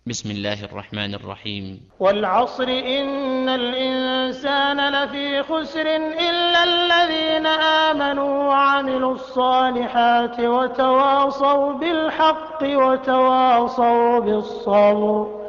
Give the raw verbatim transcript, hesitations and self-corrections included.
بسم الله الرحمن الرحيم. والعصر إن الإنسان لفي خسر إلا الذين آمنوا وعملوا الصالحات وتواصوا بالحق وتواصوا بالصبر